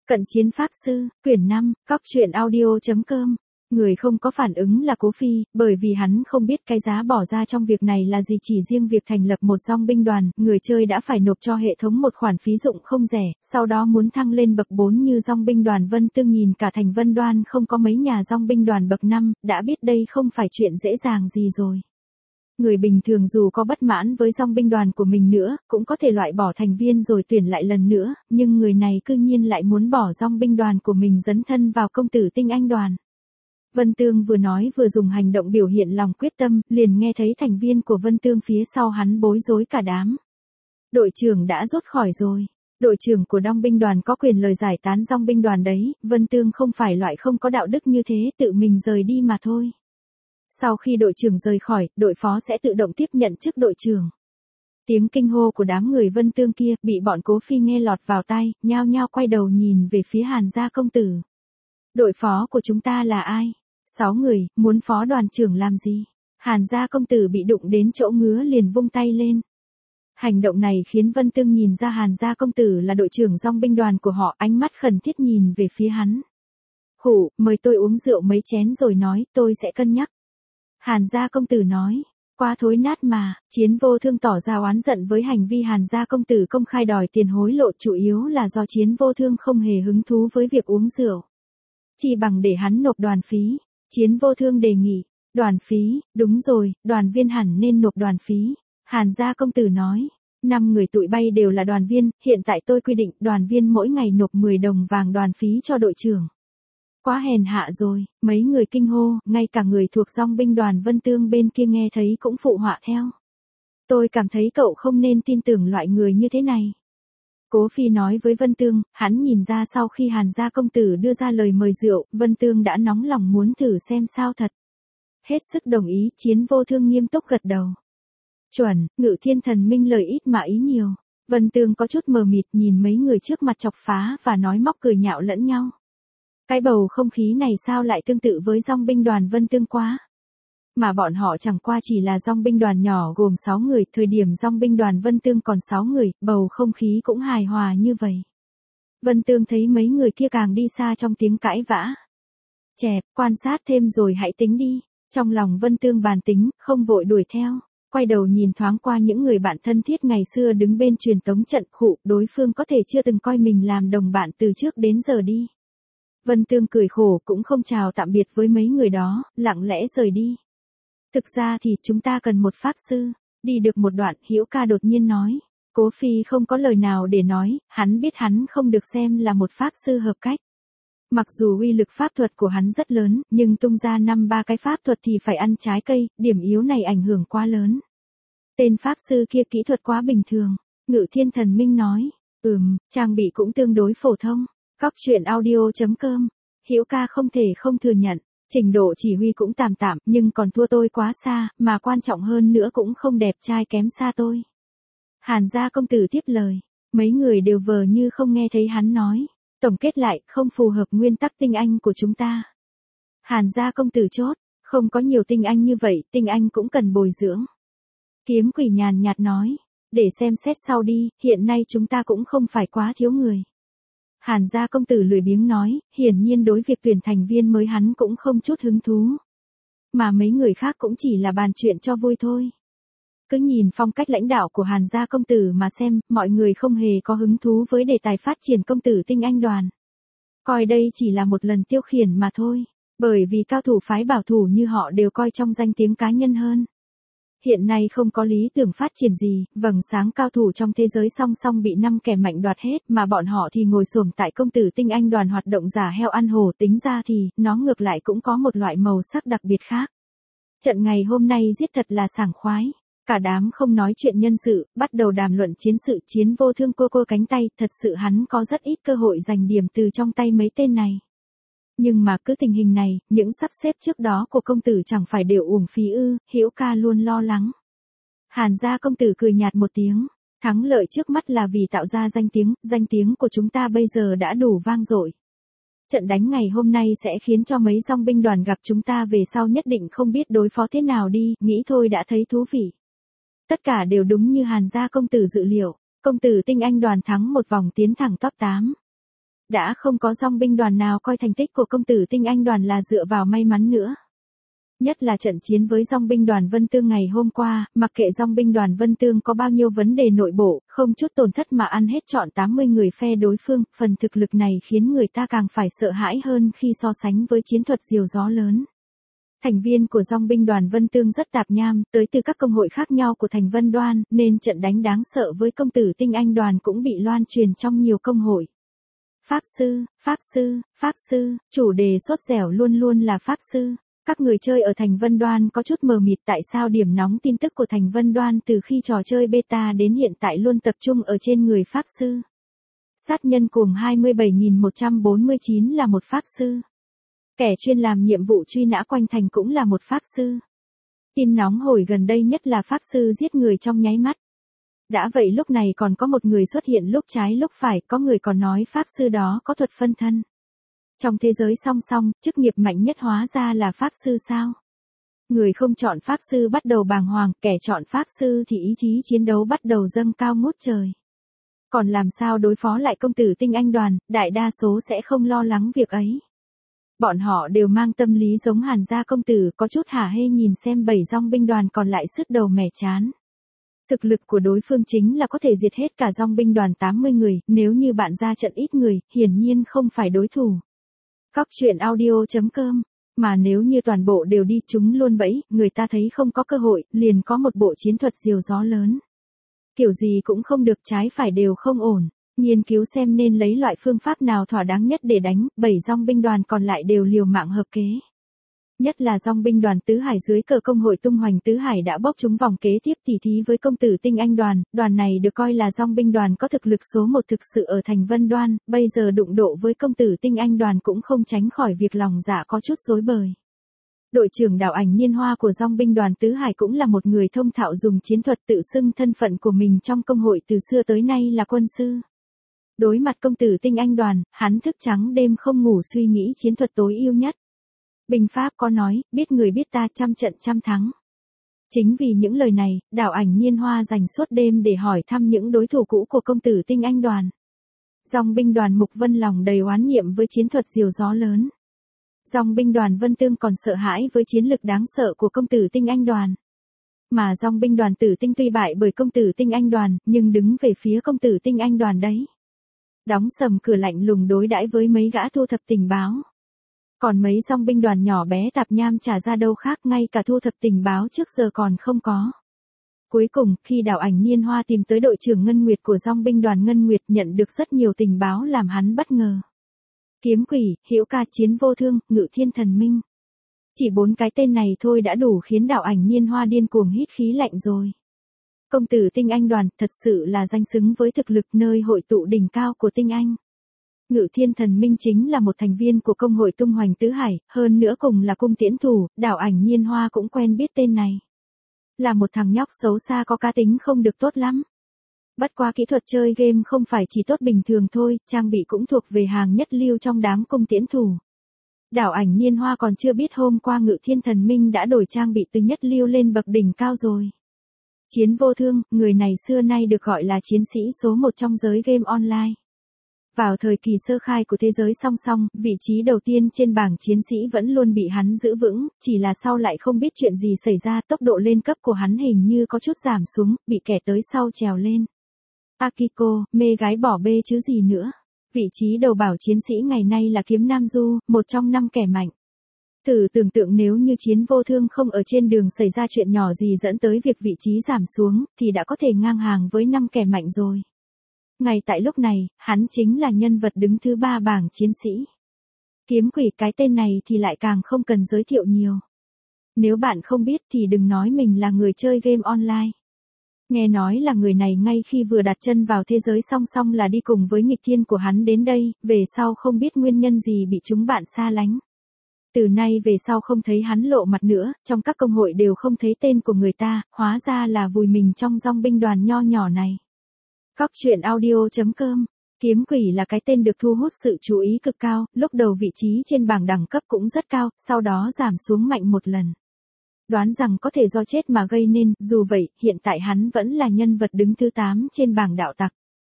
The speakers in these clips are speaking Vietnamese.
Cận chiến pháp sư, quyển 5, cóc truyện audio.com. Người không có phản ứng là Cố Phi, bởi vì hắn không biết cái giá bỏ ra trong việc này là gì. Chỉ riêng việc thành lập một dòng binh đoàn, người chơi đã phải nộp cho hệ thống một khoản phí dụng không rẻ, sau đó muốn thăng lên bậc 4 như dòng binh đoàn Vân Tương nhìn cả thành Vân Đoan không có mấy nhà dòng binh đoàn bậc 5, đã biết đây không phải chuyện dễ dàng gì rồi. Người bình thường dù có bất mãn với dòng binh đoàn của mình nữa, cũng có thể loại bỏ thành viên rồi tuyển lại lần nữa, nhưng người này cư nhiên lại muốn bỏ dòng binh đoàn của mình dấn thân vào công tử tinh anh đoàn. Vân Tương vừa nói vừa dùng hành động biểu hiện lòng quyết tâm, liền nghe thấy thành viên của Vân Tương phía sau hắn bối rối cả đám. Đội trưởng đã rút khỏi rồi. Đội trưởng của dòng binh đoàn có quyền lời giải tán dòng binh đoàn đấy, Vân Tương không phải loại không có đạo đức như thế, tự mình rời đi mà thôi. Sau khi đội trưởng rời khỏi, đội phó sẽ tự động tiếp nhận chức đội trưởng. Tiếng kinh hô của đám người Vân Tương kia bị bọn Cố Phi nghe lọt vào tai, nhao nhao quay đầu nhìn về phía Hàn gia công tử. Đội phó của chúng ta là ai? 6 người, muốn phó đoàn trưởng làm gì? Hàn gia công tử bị đụng đến chỗ ngứa liền vung tay lên. Hành động này khiến Vân Tương nhìn ra Hàn gia công tử là đội trưởng dòng binh đoàn của họ, ánh mắt khẩn thiết nhìn về phía hắn. Khủ, mời tôi uống rượu mấy chén rồi nói, tôi sẽ cân nhắc. Hàn gia công tử nói, quá thối nát mà. Chiến Vô Thương tỏ ra oán giận với hành vi Hàn gia công tử công khai đòi tiền hối lộ, chủ yếu là do Chiến Vô Thương không hề hứng thú với việc uống rượu. Chỉ bằng để hắn nộp đoàn phí. Chiến Vô Thương đề nghị, đoàn phí, đúng rồi, đoàn viên hẳn nên nộp đoàn phí. Hàn gia công tử nói, 5 người tụi bay đều là đoàn viên, hiện tại tôi quy định đoàn viên mỗi ngày nộp 10 đồng vàng đoàn phí cho đội trưởng. Quá hèn hạ rồi, mấy người kinh hô, ngay cả người thuộc dòng binh đoàn Vân Tương bên kia nghe thấy cũng phụ họa theo. Tôi cảm thấy cậu không nên tin tưởng loại người như thế này. Cố Phi nói với Vân Tương, hắn nhìn ra sau khi Hàn gia công tử đưa ra lời mời rượu, Vân Tương đã nóng lòng muốn thử xem sao thật. Hết sức đồng ý, Chiến Vô Thương nghiêm túc gật đầu. Chuẩn, Ngự Thiên Thần Minh lời ít mà ý nhiều. Vân Tương có chút mờ mịt nhìn mấy người trước mặt chọc phá và nói móc cười nhạo lẫn nhau. Cái bầu không khí này sao lại tương tự với dòng binh đoàn Vân Tương quá. Mà bọn họ chẳng qua chỉ là dòng binh đoàn nhỏ gồm 6 người, thời điểm dòng binh đoàn Vân Tương còn 6 người, bầu không khí cũng hài hòa như vậy. Vân Tương thấy mấy người kia càng đi xa trong tiếng cãi vã. Chẹp, quan sát thêm rồi hãy tính đi. Trong lòng Vân Tương bàn tính, không vội đuổi theo. Quay đầu nhìn thoáng qua những người bạn thân thiết ngày xưa đứng bên truyền tống trận, khụ, đối phương có thể chưa từng coi mình làm đồng bạn từ trước đến giờ đi. Vân Tương cười khổ cũng không chào tạm biệt với mấy người đó, lặng lẽ rời đi. Thực ra thì chúng ta cần một pháp sư. Đi được một đoạn, Hữu Ca đột nhiên nói. Cố Phi không có lời nào để nói, hắn biết hắn không được xem là một pháp sư hợp cách. Mặc dù uy lực pháp thuật của hắn rất lớn, nhưng tung ra 5-3 cái pháp thuật thì phải ăn trái cây, điểm yếu này ảnh hưởng quá lớn. Tên pháp sư kia kỹ thuật quá bình thường. Ngự Thiên Thần Minh nói. Trang bị cũng tương đối phổ thông. Cóc truyện audio.com. Hữu Ca không thể không thừa nhận. Trình độ chỉ huy cũng tạm tạm, nhưng còn thua tôi quá xa, mà quan trọng hơn nữa cũng không đẹp trai kém xa tôi. Hàn gia công tử tiếp lời. Mấy người đều vờ như không nghe thấy hắn nói. Tổng kết lại, không phù hợp nguyên tắc tinh anh của chúng ta. Hàn gia công tử chốt, không có nhiều tinh anh như vậy, tinh anh cũng cần bồi dưỡng. Kiếm Quỷ nhàn nhạt nói, để xem xét sau đi, hiện nay chúng ta cũng không phải quá thiếu người. Hàn gia công tử lười biếng nói, hiển nhiên đối việc tuyển thành viên mới hắn cũng không chút hứng thú. Mà mấy người khác cũng chỉ là bàn chuyện cho vui thôi. Cứ nhìn phong cách lãnh đạo của Hàn gia công tử mà xem, mọi người không hề có hứng thú với đề tài phát triển công tử tinh anh đoàn. Coi đây chỉ là một lần tiêu khiển mà thôi, bởi vì cao thủ phái bảo thủ như họ đều coi trong danh tiếng cá nhân hơn. Hiện nay không có lý tưởng phát triển gì, vầng sáng cao thủ trong thế giới song song bị 5 kẻ mạnh đoạt hết, mà bọn họ thì ngồi xổm tại công tử tinh anh đoàn hoạt động giả heo ăn hổ, tính ra thì, nó ngược lại cũng có một loại màu sắc đặc biệt khác. Trận ngày hôm nay giết thật là sảng khoái. Cả đám không nói chuyện nhân sự, bắt đầu đàm luận chiến sự. Chiến Vô Thương cô cánh tay, thật sự hắn có rất ít cơ hội giành điểm từ trong tay mấy tên này. Nhưng mà cứ tình hình này, những sắp xếp trước đó của công tử chẳng phải đều uổng phí ư, Hữu Ca luôn lo lắng. Hàn gia công tử cười nhạt một tiếng, thắng lợi trước mắt là vì tạo ra danh tiếng của chúng ta bây giờ đã đủ vang dội. Trận đánh ngày hôm nay sẽ khiến cho mấy dòng binh đoàn gặp chúng ta về sau nhất định không biết đối phó thế nào đi, nghĩ thôi đã thấy thú vị. Tất cả đều đúng như Hàn gia công tử dự liệu, công tử tinh anh đoàn thắng một vòng tiến thẳng top 8. Đã không có dòng binh đoàn nào coi thành tích của công tử tinh anh đoàn là dựa vào may mắn nữa. Nhất là trận chiến với dòng binh đoàn Vân Tương ngày hôm qua, mặc kệ dòng binh đoàn Vân Tương có bao nhiêu vấn đề nội bộ, không chút tổn thất mà ăn hết trọn 80 người phe đối phương, phần thực lực này khiến người ta càng phải sợ hãi hơn khi so sánh với chiến thuật diều gió lớn. Thành viên của dòng binh đoàn Vân Tương rất tạp nham, tới từ các công hội khác nhau của thành Vân Đoan, nên trận đánh đáng sợ với công tử tinh anh đoàn cũng bị loan truyền trong nhiều công hội. Pháp sư, Pháp sư, Pháp sư, chủ đề sốt dẻo luôn luôn là Pháp sư. Các người chơi ở thành Vân Đoan có chút mờ mịt tại sao điểm nóng tin tức của thành Vân Đoan từ khi trò chơi beta đến hiện tại luôn tập trung ở trên người Pháp sư. Sát nhân cuồng 27.149 là một Pháp sư. Kẻ chuyên làm nhiệm vụ truy nã quanh thành cũng là một Pháp sư. Tin nóng hồi gần đây nhất là Pháp sư giết người trong nháy mắt. Đã vậy lúc này còn có một người xuất hiện lúc trái lúc phải, có người còn nói Pháp sư đó có thuật phân thân. Trong thế giới song song, chức nghiệp mạnh nhất hóa ra là Pháp sư sao? Người không chọn Pháp sư bắt đầu bàng hoàng, kẻ chọn Pháp sư thì ý chí chiến đấu bắt đầu dâng cao ngút trời. Còn làm sao đối phó lại công tử tinh anh đoàn, đại đa số sẽ không lo lắng việc ấy. Bọn họ đều mang tâm lý giống Hàn gia công tử, có chút hả hê nhìn xem 7 dòng binh đoàn còn lại sứt đầu mẻ chán. Thực lực của đối phương chính là có thể diệt hết cả dòng binh đoàn 80 người, nếu như bạn ra trận ít người, hiển nhiên không phải đối thủ. Cóc truyện audio.com, mà nếu như toàn bộ đều đi chúng luôn bẫy, người ta thấy không có cơ hội, liền có một bộ chiến thuật diều gió lớn. Kiểu gì cũng không được, trái phải đều không ổn. Nghiên cứu xem nên lấy loại phương pháp nào thỏa đáng nhất để đánh, 7 dòng binh đoàn còn lại đều liều mạng hợp kế. Nhất là dòng binh đoàn Tứ Hải dưới cờ công hội tung hoành Tứ Hải đã bốc trúng vòng kế tiếp tỉ thí với công tử tinh anh đoàn, đoàn này được coi là dòng binh đoàn có thực lực số 1 thực sự ở thành Vân Đoan, bây giờ đụng độ với công tử tinh anh đoàn cũng không tránh khỏi việc lòng dạ có chút rối bời. Đội trưởng Đào Ảnh Niên Hoa của dòng binh đoàn Tứ Hải cũng là một người thông thạo dùng chiến thuật, tự xưng thân phận của mình trong công hội từ xưa tới nay là quân sư. Đối mặt công tử tinh anh đoàn, hắn thức trắng đêm không ngủ suy nghĩ chiến thuật tối ưu nhất. Binh pháp có nói, biết người biết ta, trăm trận trăm thắng. Chính vì những lời này, Đào Ảnh Niên Hoa dành suốt đêm để hỏi thăm những đối thủ cũ của công tử tinh anh đoàn. Dòng binh đoàn Mục Vân lòng đầy oán niệm với chiến thuật diều gió lớn. Dòng binh đoàn Vân Tương còn sợ hãi với chiến lực đáng sợ của công tử tinh anh đoàn. Mà dòng binh đoàn Tử Tinh tuy bại bởi công tử tinh anh đoàn, nhưng đứng về phía công tử tinh anh đoàn đấy. Đóng sầm cửa lạnh lùng đối đãi với mấy gã thu thập tình báo. Còn mấy dòng binh đoàn nhỏ bé tạp nham trả ra đâu khác, ngay cả thu thập tình báo trước giờ còn không có. Cuối cùng, khi Đào Ảnh Niên Hoa tìm tới đội trưởng Ngân Nguyệt của dòng binh đoàn Ngân Nguyệt, nhận được rất nhiều tình báo làm hắn bất ngờ. Kiếm Quỷ, Hữu Ca, Chiến Vô Thương, Ngự Thiên Thần Minh. Chỉ 4 cái tên này thôi đã đủ khiến Đào Ảnh Niên Hoa điên cuồng hít khí lạnh rồi. Công tử tinh anh đoàn thật sự là danh xứng với thực lực nơi hội tụ đỉnh cao của tinh anh. Ngự Thiên Thần Minh chính là một thành viên của công hội tung hoành Tứ Hải, hơn nữa cùng là cung tiễn thủ, Đào Ảnh Niên Hoa cũng quen biết tên này. Là một thằng nhóc xấu xa có cá tính không được tốt lắm. Bất quá kỹ thuật chơi game không phải chỉ tốt bình thường thôi, trang bị cũng thuộc về hàng nhất lưu trong đám cung tiễn thủ. Đào Ảnh Niên Hoa còn chưa biết hôm qua Ngự Thiên Thần Minh đã đổi trang bị từ nhất lưu lên bậc đỉnh cao rồi. Chiến Vô Thương, người này xưa nay được gọi là chiến sĩ số 1 trong giới game online. Vào thời kỳ sơ khai của thế giới song song, vị trí đầu tiên trên bảng chiến sĩ vẫn luôn bị hắn giữ vững, chỉ là sau lại không biết chuyện gì xảy ra, tốc độ lên cấp của hắn hình như có chút giảm xuống, bị kẻ tới sau trèo lên. Akiko, mê gái bỏ bê chứ gì nữa. Vị trí đầu bảo chiến sĩ ngày nay là Kiếm Nam Du, một trong 5 kẻ mạnh. Thử tưởng tượng nếu như Chiến Vô Thương không ở trên đường xảy ra chuyện nhỏ gì dẫn tới việc vị trí giảm xuống, thì đã có thể ngang hàng với 5 kẻ mạnh rồi. Ngay tại lúc này, hắn chính là nhân vật đứng thứ 3 bảng chiến sĩ. Kiếm Quỷ, cái tên này thì lại càng không cần giới thiệu nhiều. Nếu bạn không biết thì đừng nói mình là người chơi game online. Nghe nói là người này ngay khi vừa đặt chân vào thế giới song song là đi cùng với nghịch thiên của hắn đến đây, về sau không biết nguyên nhân gì bị chúng bạn xa lánh. Từ nay về sau không thấy hắn lộ mặt nữa, trong các công hội đều không thấy tên của người ta, hóa ra là vùi mình trong dòng binh đoàn nho nhỏ này. Cóc truyện audio.com, Kiếm Quỷ là cái tên được thu hút sự chú ý cực cao, lúc đầu vị trí trên bảng đẳng cấp cũng rất cao, sau đó giảm xuống mạnh một lần. Đoán rằng có thể do chết mà gây nên, dù vậy, hiện tại hắn vẫn là nhân vật đứng thứ 8 trên bảng đạo tặc.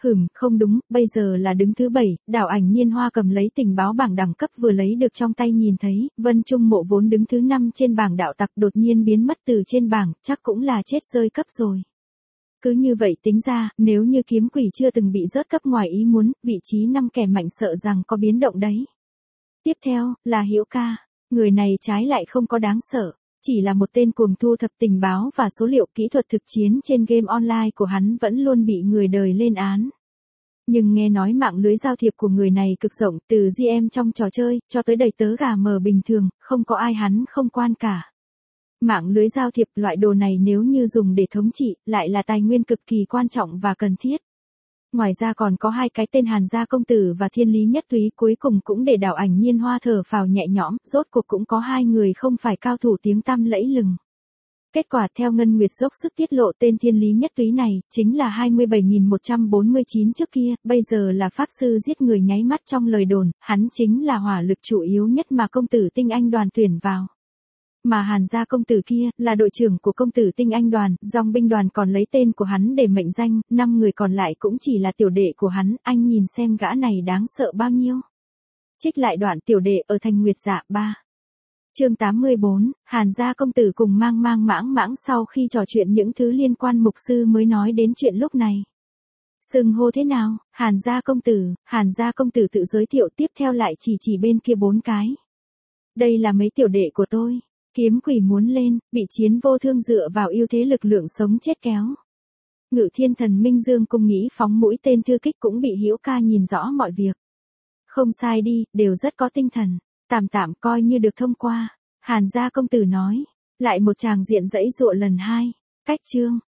Không đúng, bây giờ là đứng thứ 7, Đào Ảnh Nhiên Hoa cầm lấy tình báo bảng đẳng cấp vừa lấy được trong tay nhìn thấy, Vân Trung Mộ vốn đứng thứ 5 trên bảng đạo tặc đột nhiên biến mất từ trên bảng, chắc cũng là chết rơi cấp rồi. Cứ như vậy tính ra, nếu như kiếm quỷ chưa từng bị rớt cấp ngoài ý muốn, vị trí 5 kẻ mạnh sợ rằng có biến động đấy. Tiếp theo, là Hữu Ca. Người này trái lại không có đáng sợ, chỉ là một tên cuồng thu thập tình báo và số liệu kỹ thuật thực chiến trên game online của hắn vẫn luôn bị người đời lên án. Nhưng nghe nói mạng lưới giao thiệp của người này cực rộng, từ GM trong trò chơi, cho tới đầy tớ gà mờ bình thường, không có ai hắn không quan cả. Mạng lưới giao thiệp loại đồ này nếu như dùng để thống trị, lại là tài nguyên cực kỳ quan trọng và cần thiết. Ngoài ra còn có hai cái tên Hàn Gia Công Tử và Thiên Lý Nhất Túy cuối cùng cũng để Đào Ảnh Nhiên Hoa thở phào nhẹ nhõm, rốt cuộc cũng có hai người không phải cao thủ tiếng tăm lẫy lừng. Kết quả theo Ngân Nguyệt dốc sức tiết lộ tên Thiên Lý Nhất Túy này, chính là 27.149 trước kia, bây giờ là pháp sư giết người nháy mắt trong lời đồn, hắn chính là hỏa lực chủ yếu nhất mà công tử Tinh Anh đoàn tuyển vào. Mà Hàn Gia Công Tử kia, là đội trưởng của công tử Tinh Anh đoàn, dòng binh đoàn còn lấy tên của hắn để mệnh danh, 5 người còn lại cũng chỉ là tiểu đệ của hắn, anh nhìn xem gã này đáng sợ bao nhiêu. Trích lại đoạn tiểu đệ ở Thành Nguyệt Dạ 3. Chương 84, Hàn Gia Công Tử cùng mang mãng sau khi trò chuyện những thứ liên quan mục sư mới nói đến chuyện lúc này. Xưng hô thế nào? Hàn Gia Công Tử tự giới thiệu tiếp theo lại chỉ bên kia 4 cái. Đây là mấy tiểu đệ của tôi. Kiếm quỷ muốn lên, bị Chiến Vô Thương dựa vào ưu thế lực lượng sống chết kéo. Ngự Thiên Thần Minh Dương cung nghĩ phóng mũi tên thư kích cũng bị Hữu Ca nhìn rõ mọi việc. Không sai đi, đều rất có tinh thần. Tạm coi như được thông qua. Hàn Gia Công Tử nói. Lại một tràng diện dãy dụa lần 2. Cách chương.